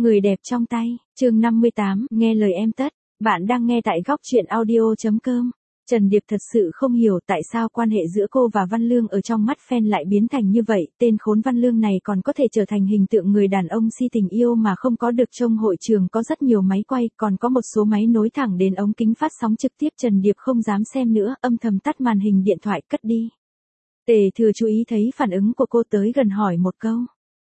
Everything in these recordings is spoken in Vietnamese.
Người đẹp trong tay, chương 58, nghe lời em tất. Bạn đang nghe tại góc truyện audio.com. Trần Điệp thật sự không hiểu tại sao quan hệ giữa cô và Văn Lương ở trong mắt fan lại biến thành như vậy. Tên khốn Văn Lương này còn có thể trở thành hình tượng người đàn ông si tình yêu mà không có được. Trong hội trường có rất nhiều máy quay, còn có một số máy nối thẳng đến ống kính phát sóng trực tiếp. Trần Điệp không dám xem nữa, âm thầm tắt màn hình điện thoại cất đi. Tề Thừa chú ý thấy phản ứng của cô, tới gần hỏi một câu.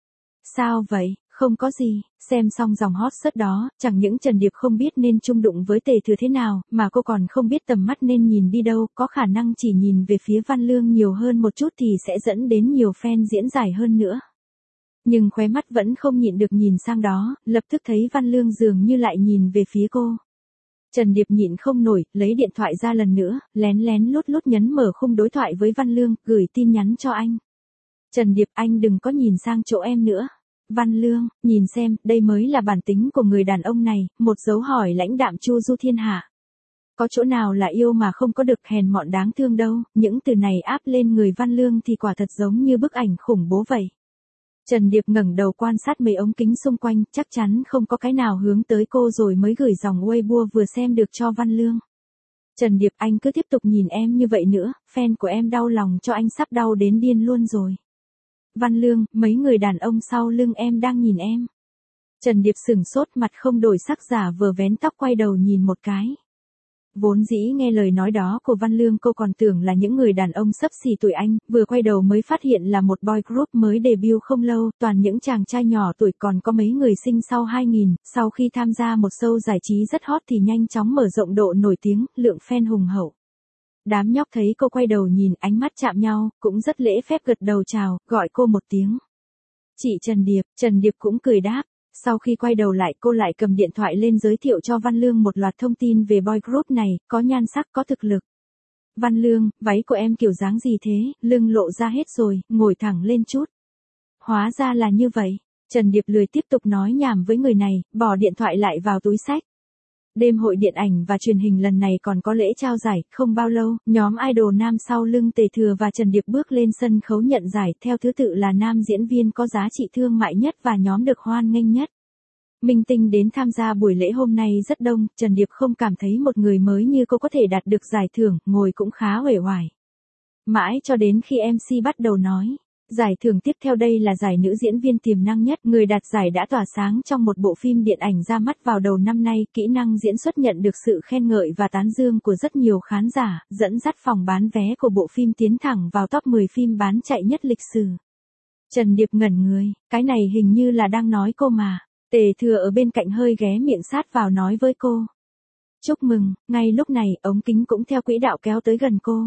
Sao vậy? Không có gì. Xem xong dòng hot search đó, chẳng những Trần Điệp không biết nên chung đụng với Tề Thừa thế nào, mà cô còn không biết tầm mắt nên nhìn đi đâu. Có khả năng chỉ nhìn về phía Văn Lương nhiều hơn một chút thì sẽ dẫn đến nhiều fan diễn giải hơn nữa. Nhưng khóe mắt vẫn không nhịn được nhìn sang đó, lập tức thấy Văn Lương dường như lại nhìn về phía cô. Trần Điệp nhịn không nổi, lấy điện thoại ra lần nữa, lén lén lút lút nhấn mở khung đối thoại với Văn Lương, gửi tin nhắn cho anh. Trần Điệp, anh đừng có nhìn sang chỗ em nữa. Văn Lương, nhìn xem, đây mới là bản tính của người đàn ông này, một dấu hỏi lãnh đạm chu du thiên hạ. Có chỗ nào là yêu mà không có được, hèn mọn đáng thương đâu. Những từ này áp lên người Văn Lương thì quả thật giống như bức ảnh khủng bố vậy. Trần Điệp ngẩng đầu quan sát mấy ống kính xung quanh, chắc chắn không có cái nào hướng tới cô rồi mới gửi dòng Weibo vừa xem được cho Văn Lương. Trần Điệp, anh cứ tiếp tục nhìn em như vậy nữa, fan của em đau lòng cho anh sắp đau đến điên luôn rồi. Văn Lương, mấy người đàn ông sau lưng em đang nhìn em. Trần Điệp sửng sốt, mặt không đổi sắc, giả vờ vén tóc quay đầu nhìn một cái. Vốn dĩ nghe lời nói đó của Văn Lương cô còn tưởng là những người đàn ông xấp xỉ tuổi anh, vừa quay đầu mới phát hiện là một boy group mới debut không lâu, toàn những chàng trai nhỏ tuổi, còn có mấy người sinh sau 2000, sau khi tham gia một show giải trí rất hot thì nhanh chóng mở rộng độ nổi tiếng, lượng fan hùng hậu. Đám nhóc thấy cô quay đầu nhìn, ánh mắt chạm nhau, cũng rất lễ phép gật đầu chào, gọi cô một tiếng. Chị Trần Điệp cũng cười đáp. Sau khi quay đầu lại, cô lại cầm điện thoại lên giới thiệu cho Văn Lương một loạt thông tin về boy group này, có nhan sắc, có thực lực. Văn Lương, váy của em kiểu dáng gì thế, lưng lộ ra hết rồi, ngồi thẳng lên chút. Hóa ra là như vậy. Trần Điệp lười tiếp tục nói nhảm với người này, bỏ điện thoại lại vào túi xách. Đêm hội điện ảnh và truyền hình lần này còn có lễ trao giải, không bao lâu, nhóm idol nam sau lưng Tề Thừa và Trần Điệp bước lên sân khấu nhận giải, theo thứ tự là nam diễn viên có giá trị thương mại nhất và nhóm được hoan nghênh nhất. Minh tinh đến tham gia buổi lễ hôm nay rất đông, Trần Điệp không cảm thấy một người mới như cô có thể đạt được giải thưởng, ngồi cũng khá uể oải. Mãi cho đến khi MC bắt đầu nói. Giải thưởng tiếp theo đây là giải nữ diễn viên tiềm năng nhất, người đạt giải đã tỏa sáng trong một bộ phim điện ảnh ra mắt vào đầu năm nay, kỹ năng diễn xuất nhận được sự khen ngợi và tán dương của rất nhiều khán giả, dẫn dắt phòng bán vé của bộ phim tiến thẳng vào top 10 phim bán chạy nhất lịch sử. Trần Điệp ngẩn người, cái này hình như là đang nói cô mà. Tề Thừa ở bên cạnh hơi ghé miệng sát vào nói với cô. Chúc mừng, ngay lúc này, ống kính cũng theo quỹ đạo kéo tới gần cô.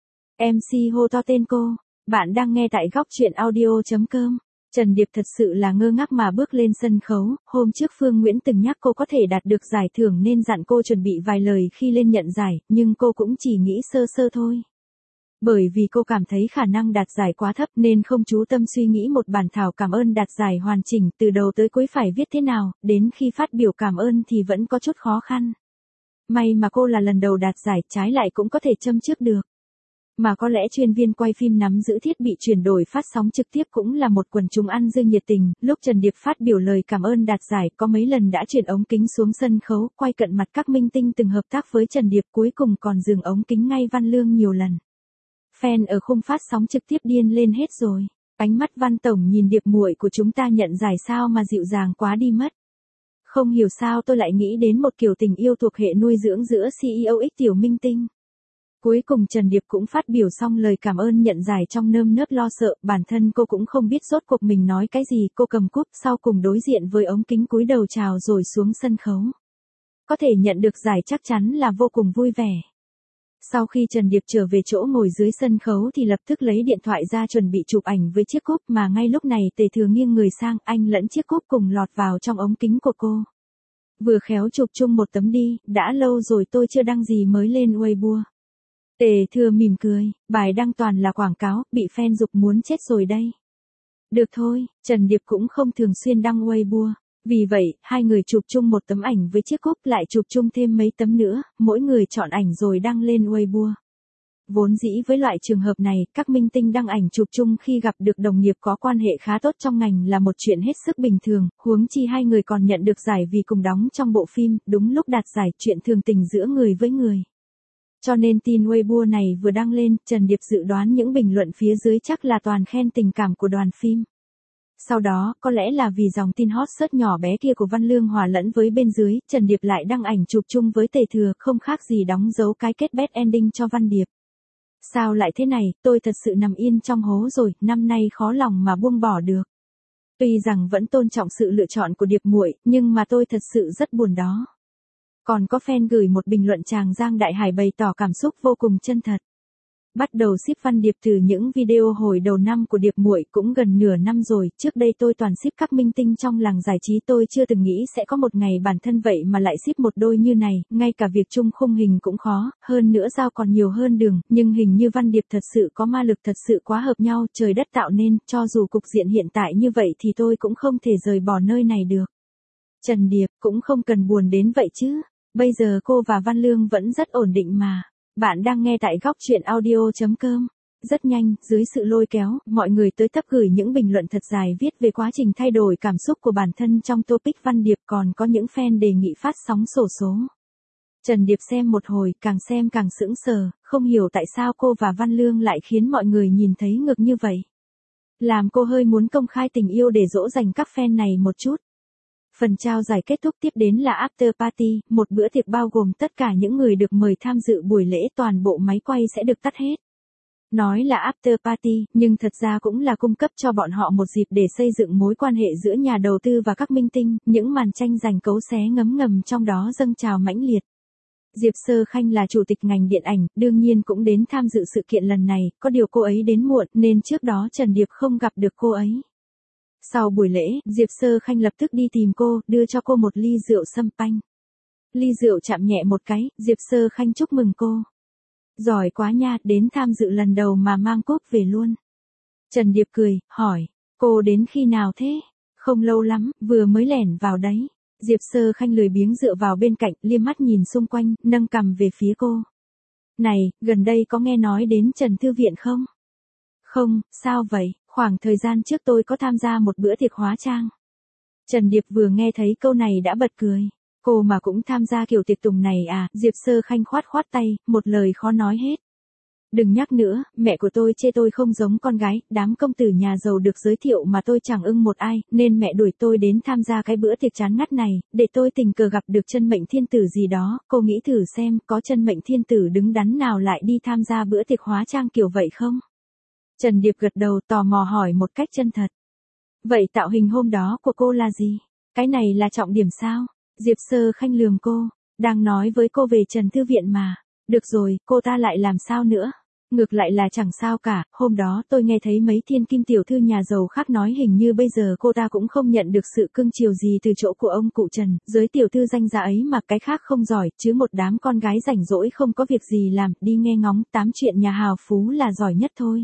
MC hô to tên cô. Bạn đang nghe tại góc truyện audio.com. Trần Điệp thật sự là ngơ ngác mà bước lên sân khấu, hôm trước Phương Nguyễn từng nhắc cô có thể đạt được giải thưởng nên dặn cô chuẩn bị vài lời khi lên nhận giải, nhưng cô cũng chỉ nghĩ sơ sơ thôi. Bởi vì cô cảm thấy khả năng đạt giải quá thấp nên không chú tâm suy nghĩ một bản thảo cảm ơn đạt giải hoàn chỉnh, từ đầu tới cuối phải viết thế nào, đến khi phát biểu cảm ơn thì vẫn có chút khó khăn. May mà cô là lần đầu đạt giải, trái lại cũng có thể châm trước được. Mà có lẽ chuyên viên quay phim nắm giữ thiết bị chuyển đổi phát sóng trực tiếp cũng là một quần chúng ăn dưa nhiệt tình, lúc Trần Điệp phát biểu lời cảm ơn đạt giải có mấy lần đã chuyển ống kính xuống sân khấu, quay cận mặt các minh tinh từng hợp tác với Trần Điệp, cuối cùng còn dừng ống kính ngay Văn Lương nhiều lần. Fan ở khung phát sóng trực tiếp điên lên hết rồi. Ánh mắt Văn Tổng nhìn Điệp muội của chúng ta nhận giải sao mà dịu dàng quá đi mất. Không hiểu sao tôi lại nghĩ đến một kiểu tình yêu thuộc hệ nuôi dưỡng giữa CEO x tiểu minh tinh. Cuối cùng Trần Điệp cũng phát biểu xong lời cảm ơn nhận giải trong nơm nớp lo sợ, bản thân cô cũng không biết rốt cuộc mình nói cái gì, cô cầm cúp sau cùng đối diện với ống kính cúi đầu chào rồi xuống sân khấu. Có thể nhận được giải chắc chắn là vô cùng vui vẻ. Sau khi Trần Điệp trở về chỗ ngồi dưới sân khấu thì lập tức lấy điện thoại ra chuẩn bị chụp ảnh với chiếc cúp, mà ngay lúc này Tề Thừa nghiêng người sang, anh lẫn chiếc cúp cùng lọt vào trong ống kính của cô. Vừa khéo chụp chung một tấm đi, đã lâu rồi tôi chưa đăng gì mới lên Weibo. Tề Thừa mỉm cười, bài đăng toàn là quảng cáo, bị fan giục muốn chết rồi đây. Được thôi, Trần Điệp cũng không thường xuyên đăng Weibo. Vì vậy, hai người chụp chung một tấm ảnh với chiếc cúp, lại chụp chung thêm mấy tấm nữa, mỗi người chọn ảnh rồi đăng lên Weibo. Vốn dĩ với loại trường hợp này, các minh tinh đăng ảnh chụp chung khi gặp được đồng nghiệp có quan hệ khá tốt trong ngành là một chuyện hết sức bình thường, huống chi hai người còn nhận được giải vì cùng đóng trong bộ phim, đúng lúc đạt giải, chuyện thường tình giữa người với người. Cho nên tin Weibo này vừa đăng lên, Trần Điệp dự đoán những bình luận phía dưới chắc là toàn khen tình cảm của đoàn phim. Sau đó, có lẽ là vì dòng tin hot search nhỏ bé kia của Văn Lương hòa lẫn với bên dưới, Trần Điệp lại đăng ảnh chụp chung với Tề Thừa, không khác gì đóng dấu cái kết bad ending cho Văn Điệp. Sao lại thế này, tôi thật sự nằm yên trong hố rồi, năm nay khó lòng mà buông bỏ được. Tuy rằng vẫn tôn trọng sự lựa chọn của Điệp muội, nhưng mà tôi thật sự rất buồn đó. Còn có fan gửi một bình luận chàng Giang Đại Hải bày tỏ cảm xúc vô cùng chân thật. Bắt đầu ship Văn Điệp từ những video hồi đầu năm của Điệp muội cũng gần nửa năm rồi, trước đây tôi toàn ship các minh tinh trong làng giải trí, tôi chưa từng nghĩ sẽ có một ngày bản thân vậy mà lại ship một đôi như này, ngay cả việc chung khung hình cũng khó, hơn nữa giao còn nhiều hơn đường, nhưng hình như Văn Điệp thật sự có ma lực, thật sự quá hợp nhau, trời đất tạo nên, cho dù cục diện hiện tại như vậy thì tôi cũng không thể rời bỏ nơi này được. Trần Điệp cũng không cần buồn đến vậy chứ, bây giờ cô và Văn Lương vẫn rất ổn định mà. Bạn đang nghe tại góc truyện audio.com. Rất nhanh, dưới sự lôi kéo, mọi người tới tấp gửi những bình luận thật dài viết về quá trình thay đổi cảm xúc của bản thân trong topic Văn Điệp, còn có những fan đề nghị phát sóng xổ số. Trần Điệp xem một hồi, càng xem càng sững sờ, không hiểu tại sao cô và Văn Lương lại khiến mọi người nhìn thấy ngược như vậy. Làm cô hơi muốn công khai tình yêu để dỗ dành các fan này một chút. Phần trao giải kết thúc, tiếp đến là after party, một bữa tiệc bao gồm tất cả những người được mời tham dự buổi lễ, toàn bộ máy quay sẽ được tắt hết. Nói là after party, nhưng thật ra cũng là cung cấp cho bọn họ một dịp để xây dựng mối quan hệ giữa nhà đầu tư và các minh tinh, những màn tranh giành cấu xé ngấm ngầm trong đó dâng trào mãnh liệt. Diệp Sơ Khanh là chủ tịch ngành điện ảnh, đương nhiên cũng đến tham dự sự kiện lần này, có điều cô ấy đến muộn nên trước đó Trần Điệp không gặp được cô ấy. Sau buổi lễ, Diệp Sơ Khanh lập tức đi tìm cô, đưa cho cô một ly rượu sâm panh. Ly rượu chạm nhẹ một cái, Diệp Sơ Khanh chúc mừng cô. Giỏi quá nha, đến tham dự lần đầu mà mang cúp về luôn. Trần Điệp cười, hỏi, cô đến khi nào thế? Không lâu lắm, vừa mới lẻn vào đấy. Diệp Sơ Khanh lười biếng dựa vào bên cạnh, liếc mắt nhìn xung quanh, nâng cằm về phía cô. Này, gần đây có nghe nói đến Trần Thư Viện không? Không, sao vậy? Khoảng thời gian trước tôi có tham gia một bữa tiệc hóa trang. Trần Điệp vừa nghe thấy câu này đã bật cười. Cô mà cũng tham gia kiểu tiệc tùng này à? Diệp Sơ Khanh khoát tay, một lời khó nói hết. Đừng nhắc nữa, mẹ của tôi chê tôi không giống con gái, đám công tử nhà giàu được giới thiệu mà tôi chẳng ưng một ai, nên mẹ đuổi tôi đến tham gia cái bữa tiệc chán ngắt này, để tôi tình cờ gặp được chân mệnh thiên tử gì đó, cô nghĩ thử xem, có chân mệnh thiên tử đứng đắn nào lại đi tham gia bữa tiệc hóa trang kiểu vậy không? Trần Điệp gật đầu, tò mò hỏi một cách chân thật. Vậy tạo hình hôm đó của cô là gì? Cái này là trọng điểm sao? Diệp Sơ Khanh lườm cô, đang nói với cô về Trần Thư Viện mà. Được rồi, cô ta lại làm sao nữa? Ngược lại là chẳng sao cả, hôm đó tôi nghe thấy mấy thiên kim tiểu thư nhà giàu khác nói hình như bây giờ cô ta cũng không nhận được sự cưng chiều gì từ chỗ của ông cụ Trần, giới tiểu thư danh giá ấy mà cái khác không giỏi, chứ một đám con gái rảnh rỗi không có việc gì làm, đi nghe ngóng tám chuyện nhà hào phú là giỏi nhất thôi.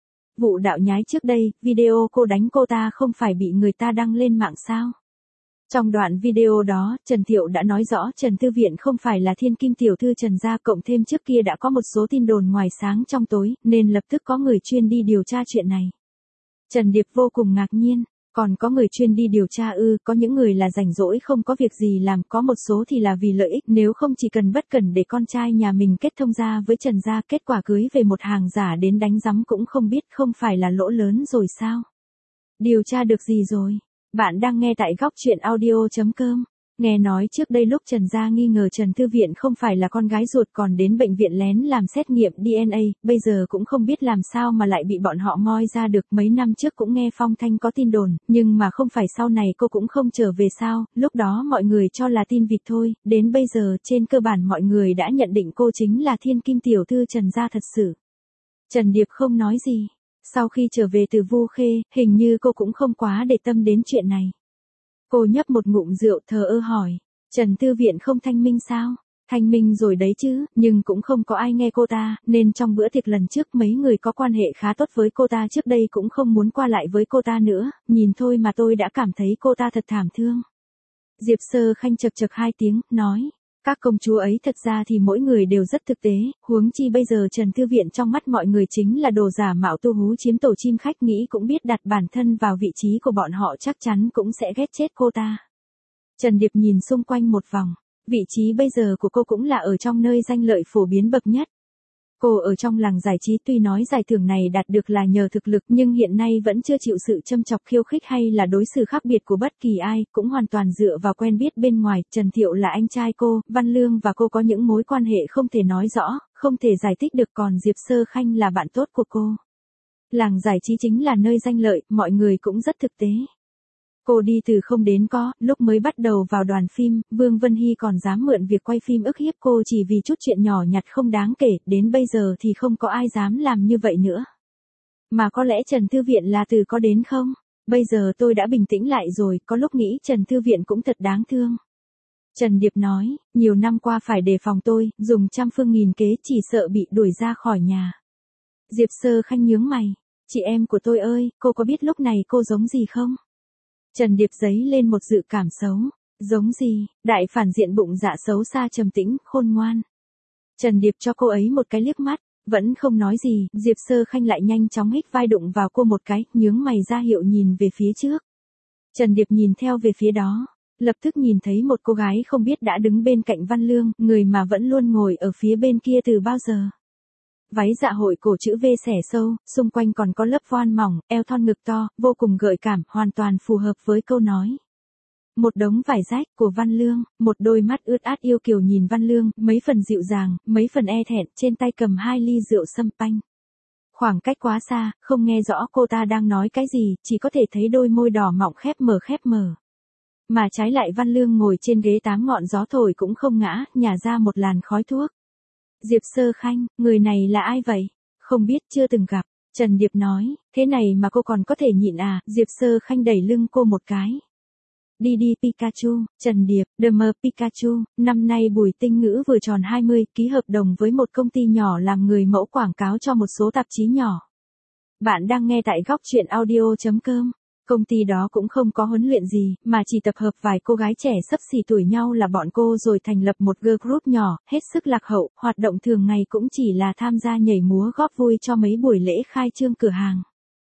Vụ đạo nhái trước đây, video cô đánh cô ta không phải bị người ta đăng lên mạng sao? Trong đoạn video đó, Trần Thiệu đã nói rõ Trần Thư Viện không phải là thiên kim tiểu thư Trần gia, cộng thêm trước kia đã có một số tin đồn ngoài sáng trong tối, nên lập tức có người chuyên đi điều tra chuyện này. Trần Điệp vô cùng ngạc nhiên, còn có người chuyên đi điều tra ư? Có những người là rảnh rỗi không có việc gì làm, có một số thì là vì lợi ích, nếu không chỉ cần bất cẩn để con trai nhà mình kết thông gia với Trần gia, kết quả cưới về một hàng giả đến đánh giấm cũng không biết, không phải là lỗ lớn rồi sao? Điều tra được gì rồi? Bạn đang nghe tại góc truyện audio.com. Nghe nói trước đây lúc Trần gia nghi ngờ Trần Thư Viện không phải là con gái ruột còn đến bệnh viện lén làm xét nghiệm DNA, bây giờ cũng không biết làm sao mà lại bị bọn họ moi ra được. Mấy năm trước cũng nghe phong thanh có tin đồn, nhưng mà không phải sau này cô cũng không trở về sao, lúc đó mọi người cho là tin vịt thôi, đến bây giờ trên cơ bản mọi người đã nhận định cô chính là thiên kim tiểu thư Trần gia thật sự. Trần Điệp không nói gì. Sau khi trở về từ Vu Khê, hình như cô cũng không quá để tâm đến chuyện này. Cô nhấp một ngụm rượu thờ ơ hỏi, Trần Thư Viện không thanh minh sao? Thanh minh rồi đấy chứ, nhưng cũng không có ai nghe cô ta, nên trong bữa tiệc lần trước mấy người có quan hệ khá tốt với cô ta trước đây cũng không muốn qua lại với cô ta nữa, nhìn thôi mà tôi đã cảm thấy cô ta thật thảm thương. Diệp Sơ Khanh chật chật hai tiếng, nói, Các công chúa ấy thật ra thì mỗi người đều rất thực tế, huống chi bây giờ Trần Thư Viện trong mắt mọi người chính là đồ giả mạo tu hú chiếm tổ chim khách, nghĩ cũng biết đặt bản thân vào vị trí của bọn họ chắc chắn cũng sẽ ghét chết cô ta. Trần Điệp nhìn xung quanh một vòng, vị trí bây giờ của cô cũng là ở trong nơi danh lợi phổ biến bậc nhất. Cô ở trong làng giải trí tuy nói giải thưởng này đạt được là nhờ thực lực nhưng hiện nay vẫn chưa chịu sự châm chọc khiêu khích hay là đối xử khác biệt của bất kỳ ai, cũng hoàn toàn dựa vào quen biết bên ngoài. Trần Thiệu là anh trai cô, Văn Lương và cô có những mối quan hệ không thể nói rõ, không thể giải thích được, còn Diệp Sơ Khanh là bạn tốt của cô. Làng giải trí chính là nơi danh lợi, mọi người cũng rất thực tế. Cô đi từ không đến có, lúc mới bắt đầu vào đoàn phim, Vương Vân Hy còn dám mượn việc quay phim ức hiếp cô chỉ vì chút chuyện nhỏ nhặt không đáng kể, đến bây giờ thì không có ai dám làm như vậy nữa. Mà có lẽ Trần Thư Viện là từ có đến không? Bây giờ tôi đã bình tĩnh lại rồi, có lúc nghĩ Trần Thư Viện cũng thật đáng thương. Trần Điệp nói, nhiều năm qua phải đề phòng tôi, dùng trăm phương nghìn kế chỉ sợ bị đuổi ra khỏi nhà. Diệp Sơ Khanh nhướng mày, chị em của tôi ơi, cô có biết lúc này cô giống gì không? Trần Điệp dấy lên một dự cảm xấu. Giống gì? Đại phản diện bụng dạ xấu xa trầm tĩnh, khôn ngoan. Trần Điệp cho cô ấy một cái liếc mắt, vẫn không nói gì, Diệp Sơ Khanh lại nhanh chóng hít vai đụng vào cô một cái, nhướng mày ra hiệu nhìn về phía trước. Trần Điệp nhìn theo về phía đó, lập tức nhìn thấy một cô gái không biết đã đứng bên cạnh Văn Lương, người mà vẫn luôn ngồi ở phía bên kia từ bao giờ. Váy dạ hội cổ chữ V xẻ sâu, xung quanh còn có lớp voan mỏng, eo thon ngực to, vô cùng gợi cảm, hoàn toàn phù hợp với câu nói. Một đống vải rách của Văn Lương, một đôi mắt ướt át yêu kiều nhìn Văn Lương, mấy phần dịu dàng, mấy phần e thẹn, trên tay cầm 2 ly rượu sâm panh. Khoảng cách quá xa, không nghe rõ cô ta đang nói cái gì, chỉ có thể thấy đôi môi đỏ mọng khép mở. Mà trái lại Văn Lương ngồi trên ghế 8 ngọn gió thổi cũng không ngã, nhả ra một làn khói thuốc. Diệp Sơ Khanh, người này là ai vậy? Không biết, chưa từng gặp. Trần Điệp nói, thế này mà cô còn có thể nhịn à? Diệp Sơ Khanh đẩy lưng cô một cái. Đi Pikachu, Trần Điệp, The Mer Pikachu, năm nay Bùi Tinh Ngữ vừa tròn 20, ký hợp đồng với một công ty nhỏ làm người mẫu quảng cáo cho một số tạp chí nhỏ. Bạn đang nghe tại góc truyện audio.com. Công ty đó cũng không có huấn luyện gì, mà chỉ tập hợp vài cô gái trẻ xấp xỉ tuổi nhau là bọn cô rồi thành lập một girl group nhỏ, hết sức lạc hậu, hoạt động thường ngày cũng chỉ là tham gia nhảy múa góp vui cho mấy buổi lễ khai trương cửa hàng.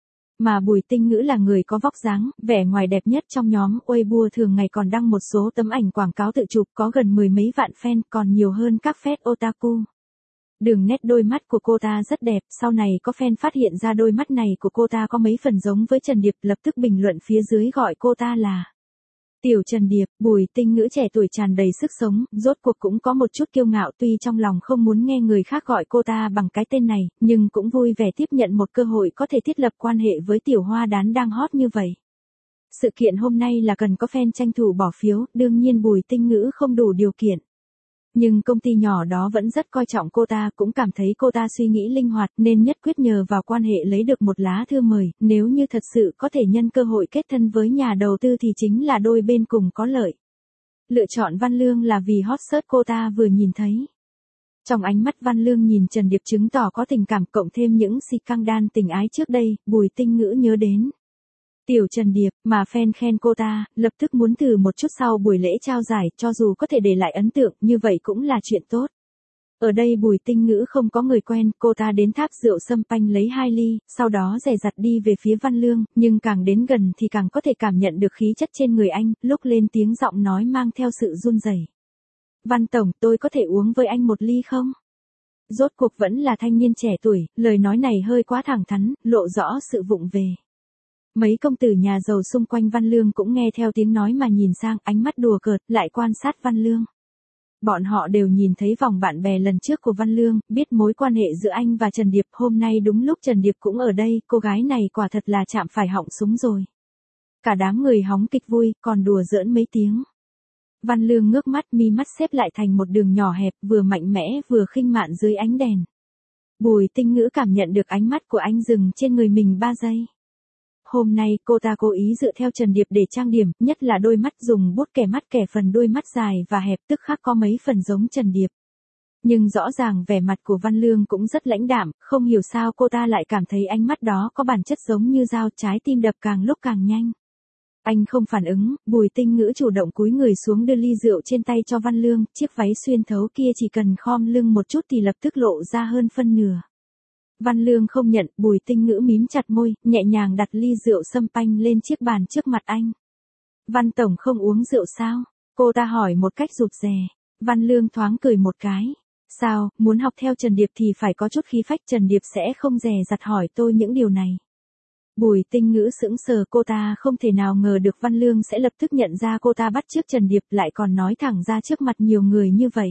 Mà Bùi Tinh Ngữ là người có vóc dáng, vẻ ngoài đẹp nhất trong nhóm, Weibo thường ngày còn đăng một số tấm ảnh quảng cáo tự chụp có gần 10 mấy vạn fan, còn nhiều hơn các fan otaku. Đường nét đôi mắt của cô ta rất đẹp, sau này có fan phát hiện ra đôi mắt này của cô ta có mấy phần giống với Trần Điệp, lập tức bình luận phía dưới gọi cô ta là Tiểu Trần Điệp. Bùi Tinh Ngữ trẻ tuổi tràn đầy sức sống, rốt cuộc cũng có một chút kiêu ngạo, tuy trong lòng không muốn nghe người khác gọi cô ta bằng cái tên này, nhưng cũng vui vẻ tiếp nhận một cơ hội có thể thiết lập quan hệ với tiểu hoa đán đang hot như vậy. Sự kiện hôm nay là cần có fan tranh thủ bỏ phiếu, đương nhiên Bùi Tinh Ngữ không đủ điều kiện. Nhưng công ty nhỏ đó vẫn rất coi trọng cô ta, cũng cảm thấy cô ta suy nghĩ linh hoạt nên nhất quyết nhờ vào quan hệ lấy được một lá thư mời, nếu như thật sự có thể nhân cơ hội kết thân với nhà đầu tư thì chính là đôi bên cùng có lợi. Lựa chọn Văn Lương là vì hot search cô ta vừa nhìn thấy. Trong ánh mắt Văn Lương nhìn Trần Điệp chứng tỏ có tình cảm, cộng thêm những scandal tình ái trước đây, Bùi Tinh Ngữ nhớ đến Tiểu Trần Điệp, mà fan khen cô ta, lập tức muốn thử một chút sau buổi lễ trao giải, cho dù có thể để lại ấn tượng, như vậy cũng là chuyện tốt. Ở đây Bùi Tinh Ngữ không có người quen, cô ta đến tháp rượu sâm panh lấy 2 ly, sau đó dè dặt đi về phía Văn Lương, nhưng càng đến gần thì càng có thể cảm nhận được khí chất trên người anh, lúc lên tiếng giọng nói mang theo sự run rẩy. Văn Tổng, tôi có thể uống với anh một ly không? Rốt cuộc vẫn là thanh niên trẻ tuổi, lời nói này hơi quá thẳng thắn, lộ rõ sự vụng về. Mấy công tử nhà giàu xung quanh Văn Lương cũng nghe theo tiếng nói mà nhìn sang, ánh mắt đùa cợt, lại quan sát Văn Lương. Bọn họ đều nhìn thấy vòng bạn bè lần trước của Văn Lương, biết mối quan hệ giữa anh và Trần Điệp, hôm nay đúng lúc Trần Điệp cũng ở đây, cô gái này quả thật là chạm phải họng súng rồi. Cả đám người hóng kịch vui, còn đùa giỡn mấy tiếng. Văn Lương ngước mắt, mi mắt xếp lại thành một đường nhỏ hẹp, vừa mạnh mẽ vừa khinh mạn dưới ánh đèn. Bùi Tinh Ngữ cảm nhận được ánh mắt của anh dừng trên người mình 3 giây. Hôm nay cô ta cố ý dựa theo Trần Điệp để trang điểm, nhất là đôi mắt, dùng bút kẻ mắt kẻ phần đôi mắt dài và hẹp, tức khắc có mấy phần giống Trần Điệp. Nhưng rõ ràng vẻ mặt của Văn Lương cũng rất lãnh đạm, không hiểu sao cô ta lại cảm thấy ánh mắt đó có bản chất giống như dao, trái tim đập càng lúc càng nhanh. Anh không phản ứng, Bùi Tinh Ngữ chủ động cúi người xuống đưa ly rượu trên tay cho Văn Lương, chiếc váy xuyên thấu kia chỉ cần khom lưng một chút thì lập tức lộ ra hơn phân nửa. Văn Lương không nhận, Bùi Tinh Ngữ mím chặt môi, nhẹ nhàng đặt ly rượu sâm panh lên chiếc bàn trước mặt anh. Văn Tổng không uống rượu sao? Cô ta hỏi một cách rụt rè. Văn Lương thoáng cười một cái. Sao, muốn học theo Trần Điệp thì phải có chút khí phách, Trần Điệp sẽ không dè dặt hỏi tôi những điều này. Bùi Tinh Ngữ sững sờ, cô ta không thể nào ngờ được Văn Lương sẽ lập tức nhận ra cô ta bắt chước Trần Điệp, lại còn nói thẳng ra trước mặt nhiều người như vậy.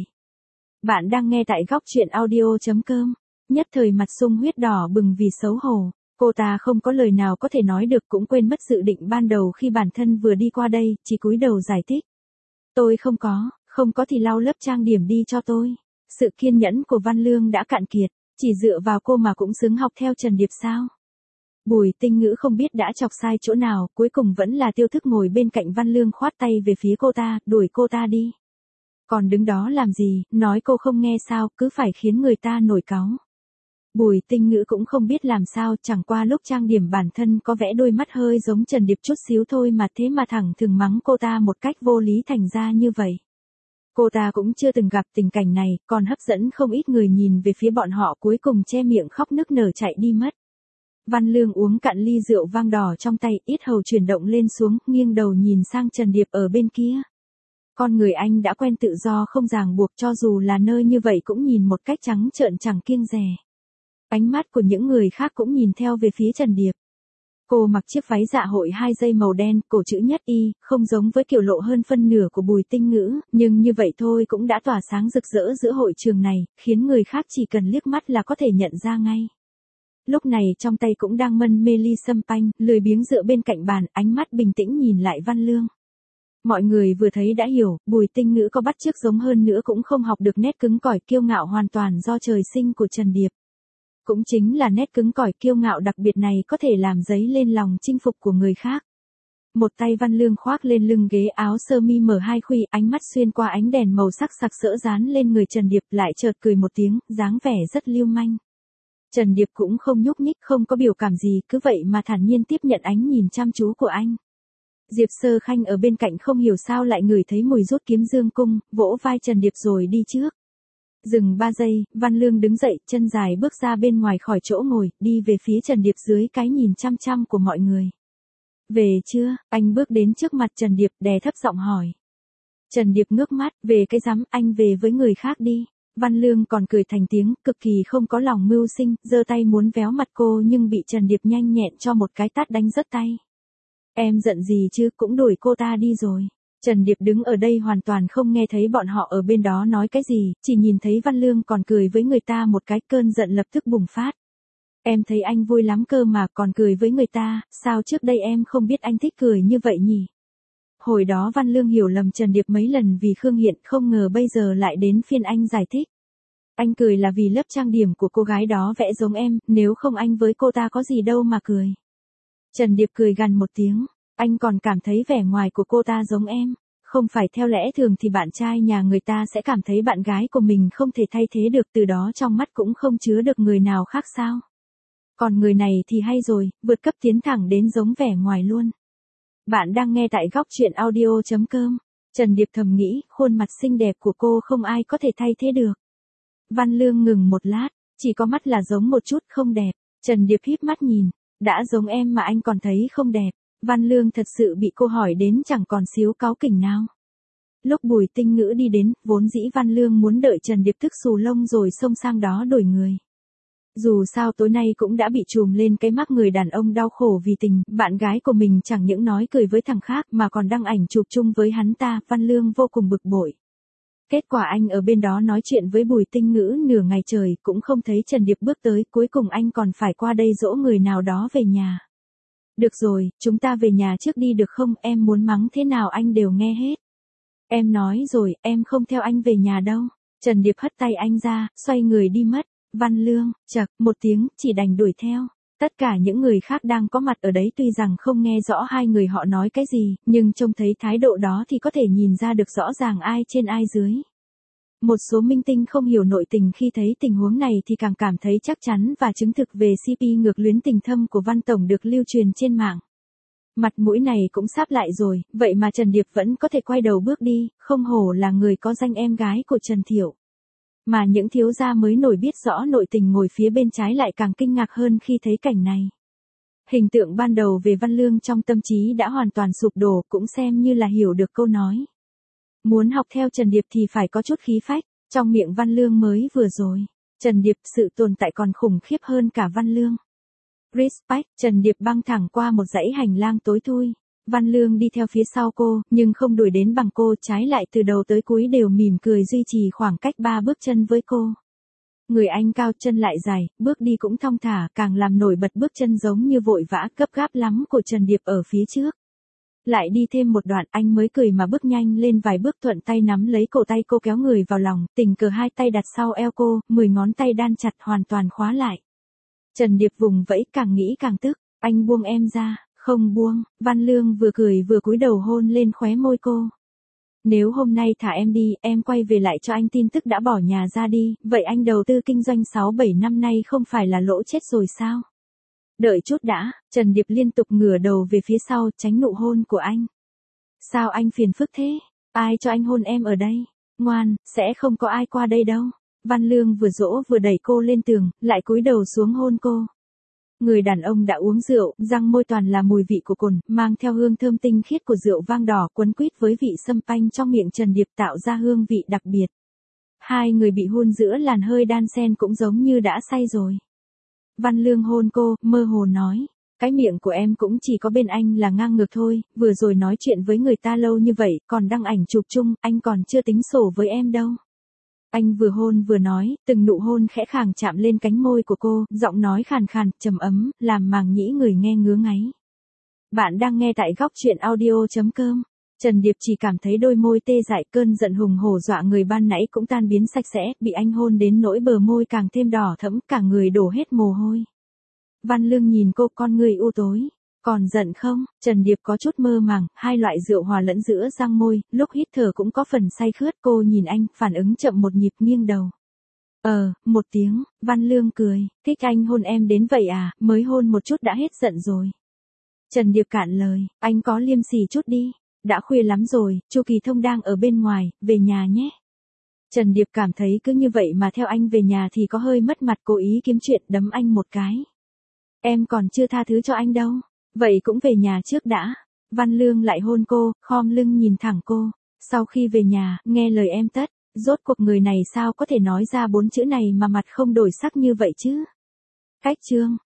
Bạn đang nghe tại góc truyện audio.com. Nhất thời mặt sung huyết đỏ bừng vì xấu hổ. Cô ta không có lời nào có thể nói được, cũng quên mất dự định ban đầu khi bản thân vừa đi qua đây, chỉ cúi đầu giải thích. Tôi không có thì lau lớp trang điểm đi cho tôi. Sự kiên nhẫn của Văn Lương đã cạn kiệt, chỉ dựa vào cô mà cũng xứng học theo Trần Điệp sao? Bùi Tinh Ngữ không biết đã chọc sai chỗ nào, cuối cùng vẫn là Tiêu Thức ngồi bên cạnh Văn Lương khoát tay về phía cô ta, đuổi cô ta đi. Còn đứng đó làm gì, nói cô không nghe sao, cứ phải khiến người ta nổi cáu. Bùi Tinh Ngữ cũng không biết làm sao, chẳng qua lúc trang điểm bản thân có vẽ đôi mắt hơi giống Trần Điệp chút xíu thôi mà thế mà thẳng thừng mắng cô ta một cách vô lý thành ra như vậy. Cô ta cũng chưa từng gặp tình cảnh này, còn hấp dẫn không ít người nhìn về phía bọn họ, cuối cùng che miệng khóc nức nở chạy đi mất. Văn Lương uống cạn ly rượu vang đỏ trong tay, yết hầu chuyển động lên xuống, nghiêng đầu nhìn sang Trần Điệp ở bên kia. Con người anh đã quen tự do không ràng buộc, cho dù là nơi như vậy cũng nhìn một cách trắng trợn chẳng kiêng dè. Ánh mắt của những người khác cũng nhìn theo về phía Trần Điệp. Cô mặc chiếc váy dạ hội 2 dây màu đen, cổ chữ nhất Y, không giống với kiểu lộ hơn phân nửa của Bùi Tinh Ngữ, nhưng như vậy thôi cũng đã tỏa sáng rực rỡ giữa hội trường này, khiến người khác chỉ cần liếc mắt là có thể nhận ra ngay. Lúc này trong tay cũng đang mân mê ly sâm panh, lười biếng dựa bên cạnh bàn, ánh mắt bình tĩnh nhìn lại Văn Lương. Mọi người vừa thấy đã hiểu, Bùi Tinh Ngữ có bắt chước giống hơn nữa cũng không học được nét cứng cỏi kiêu ngạo hoàn toàn do trời sinh của Trần Điệp. Cũng chính là nét cứng cỏi kiêu ngạo đặc biệt này có thể làm dấy lên lòng chinh phục của người khác. Một tay Văn Lương khoác lên lưng ghế áo sơ mi mở hai khuy, ánh mắt xuyên qua ánh đèn màu sắc sặc sỡ dán lên người Trần Điệp, lại chợt cười một tiếng, dáng vẻ rất lưu manh. Trần Điệp cũng không nhúc nhích, không có biểu cảm gì, cứ vậy mà thản nhiên tiếp nhận ánh nhìn chăm chú của anh. Diệp Sơ Khanh ở bên cạnh không hiểu sao lại ngửi thấy mùi rút kiếm dương cung, vỗ vai Trần Điệp rồi đi trước. Dừng 3 giây, Văn Lương đứng dậy, chân dài bước ra bên ngoài khỏi chỗ ngồi, đi về phía Trần Điệp dưới cái nhìn chăm chăm của mọi người. Về chưa? Anh bước đến trước mặt Trần Điệp, đè thấp giọng hỏi. Trần Điệp ngước mắt, về cái rắm, anh về với người khác đi. Văn Lương còn cười thành tiếng, cực kỳ không có lòng mưu sinh, giơ tay muốn véo mặt cô nhưng bị Trần Điệp nhanh nhẹn cho một cái tát đánh rớt tay. Em giận gì chứ, cũng đuổi cô ta đi rồi. Trần Điệp đứng ở đây hoàn toàn không nghe thấy bọn họ ở bên đó nói cái gì, chỉ nhìn thấy Văn Lương còn cười với người ta một cái, cơn giận lập tức bùng phát. Em thấy anh vui lắm cơ mà còn cười với người ta, sao trước đây em không biết anh thích cười như vậy nhỉ? Hồi đó Văn Lương hiểu lầm Trần Điệp mấy lần vì Khương Hiện, không ngờ bây giờ lại đến phiên anh giải thích. Anh cười là vì lớp trang điểm của cô gái đó vẽ giống em, nếu không anh với cô ta có gì đâu mà cười. Trần Điệp cười gằn một tiếng, anh còn cảm thấy vẻ ngoài của cô ta giống em. Không phải theo lẽ thường thì bạn trai nhà người ta sẽ cảm thấy bạn gái của mình không thể thay thế được, từ đó trong mắt cũng không chứa được người nào khác sao. Còn người này thì hay rồi, vượt cấp tiến thẳng đến giống vẻ ngoài luôn. Bạn đang nghe tại góc truyện audio.com. Trần Điệp thầm nghĩ, khuôn mặt xinh đẹp của cô không ai có thể thay thế được. Văn Lương ngừng một lát, chỉ có mắt là giống một chút, không đẹp. Trần Điệp híp mắt nhìn, đã giống em mà anh còn thấy không đẹp. Văn Lương thật sự bị cô hỏi đến chẳng còn xíu cáu kỉnh nào. Lúc Bùi Tinh Ngữ đi đến, vốn dĩ Văn Lương muốn đợi Trần Điệp thức xù lông rồi xông sang đó đổi người. Dù sao tối nay cũng đã bị trùm lên cái mác người đàn ông đau khổ vì tình, bạn gái của mình chẳng những nói cười với thằng khác mà còn đăng ảnh chụp chung với hắn ta, Văn Lương vô cùng bực bội. Kết quả anh ở bên đó nói chuyện với Bùi Tinh Ngữ nửa ngày trời cũng không thấy Trần Điệp bước tới, cuối cùng anh còn phải qua đây dỗ người nào đó về nhà. Được rồi, chúng ta về nhà trước đi được không, em muốn mắng thế nào anh đều nghe hết. Em nói rồi, em không theo anh về nhà đâu. Trần Điệp hất tay anh ra, xoay người đi mất. Văn Lương, chậc, một tiếng, chỉ đành đuổi theo. Tất cả những người khác đang có mặt ở đấy tuy rằng không nghe rõ hai người họ nói cái gì, nhưng trông thấy thái độ đó thì có thể nhìn ra được rõ ràng ai trên ai dưới. Một số minh tinh không hiểu nội tình khi thấy tình huống này thì càng cảm thấy chắc chắn và chứng thực về CP ngược luyến tình thâm của Văn Tổng được lưu truyền trên mạng. Mặt mũi này cũng sáp lại rồi, vậy mà Trần Điệp vẫn có thể quay đầu bước đi, không hổ là người có danh em gái của Trần Thiệu. Mà những thiếu gia mới nổi biết rõ nội tình ngồi phía bên trái lại càng kinh ngạc hơn khi thấy cảnh này. Hình tượng ban đầu về Văn Lương trong tâm trí đã hoàn toàn sụp đổ, cũng xem như là hiểu được câu nói. Muốn học theo Trần Điệp thì phải có chút khí phách, trong miệng Văn Lương mới vừa rồi. Trần Điệp sự tồn tại còn khủng khiếp hơn cả Văn Lương. Respect, Trần Điệp băng thẳng qua một dãy hành lang tối thui. Văn Lương đi theo phía sau cô, nhưng không đuổi đến bằng cô, trái lại từ đầu tới cuối đều mỉm cười duy trì khoảng cách 3 bước chân với cô. Người anh cao, chân lại dài, bước đi cũng thong thả, càng làm nổi bật bước chân giống như vội vã gấp gáp lắm của Trần Điệp ở phía trước. Lại đi thêm một đoạn, anh mới cười mà bước nhanh lên vài bước, thuận tay nắm lấy cổ tay cô kéo người vào lòng, tình cờ hai tay đặt sau eo cô, 10 ngón tay đan chặt hoàn toàn khóa lại. Trần Điệp vùng vẫy, càng nghĩ càng tức, anh buông em ra. Không buông, Văn Lương vừa cười vừa cúi đầu hôn lên khóe môi cô. Nếu hôm nay thả em đi, em quay về lại cho anh tin tức đã bỏ nhà ra đi, vậy anh đầu tư kinh doanh 6-7 năm nay không phải là lỗ chết rồi sao? Đợi chút đã, Trần Điệp liên tục ngửa đầu về phía sau, tránh nụ hôn của anh. Sao anh phiền phức thế? Ai cho anh hôn em ở đây? Ngoan, sẽ không có ai qua đây đâu. Văn Lương vừa dỗ vừa đẩy cô lên tường, lại cúi đầu xuống hôn cô. Người đàn ông đã uống rượu, răng môi toàn là mùi vị của cồn, mang theo hương thơm tinh khiết của rượu vang đỏ quấn quýt với vị sâm panh trong miệng Trần Điệp tạo ra hương vị đặc biệt. Hai người bị hôn giữa làn hơi đan xen cũng giống như đã say rồi. Văn Lương hôn cô, mơ hồ nói, cái miệng của em cũng chỉ có bên anh là ngang ngược thôi, vừa rồi nói chuyện với người ta lâu như vậy, còn đăng ảnh chụp chung, anh còn chưa tính sổ với em đâu. Anh vừa hôn vừa nói, từng nụ hôn khẽ khàng chạm lên cánh môi của cô, giọng nói khàn khàn, trầm ấm, làm màng nhĩ người nghe ngứa ngáy. Bạn đang nghe tại góc truyện audio.com. Trần Điệp chỉ cảm thấy đôi môi tê dại, cơn giận hùng hổ dọa người ban nãy cũng tan biến sạch sẽ, bị anh hôn đến nỗi bờ môi càng thêm đỏ thẫm, cả người đổ hết mồ hôi. Văn Lương nhìn cô, con người u tối. Còn giận không? Trần Điệp có chút mơ màng, hai loại rượu hòa lẫn giữa răng môi, lúc hít thở cũng có phần say khướt. Cô nhìn anh, phản ứng chậm một nhịp, nghiêng đầu. Một tiếng, Văn Lương cười, thích anh hôn em đến vậy à, mới hôn một chút đã hết giận rồi. Trần Điệp cạn lời, anh có liêm sỉ chút đi, đã khuya lắm rồi, Chu Kỳ Thông đang ở bên ngoài, về nhà nhé. Trần Điệp cảm thấy cứ như vậy mà theo anh về nhà thì có hơi mất mặt, cố ý kiếm chuyện đấm anh một cái. Em còn chưa tha thứ cho anh đâu. Vậy cũng về nhà trước đã. Văn Lương lại hôn cô, khom lưng nhìn thẳng cô. Sau khi về nhà, nghe lời em tất. Rốt cuộc người này sao có thể nói ra 4 chữ này mà mặt không đổi sắc như vậy chứ? Cách chương.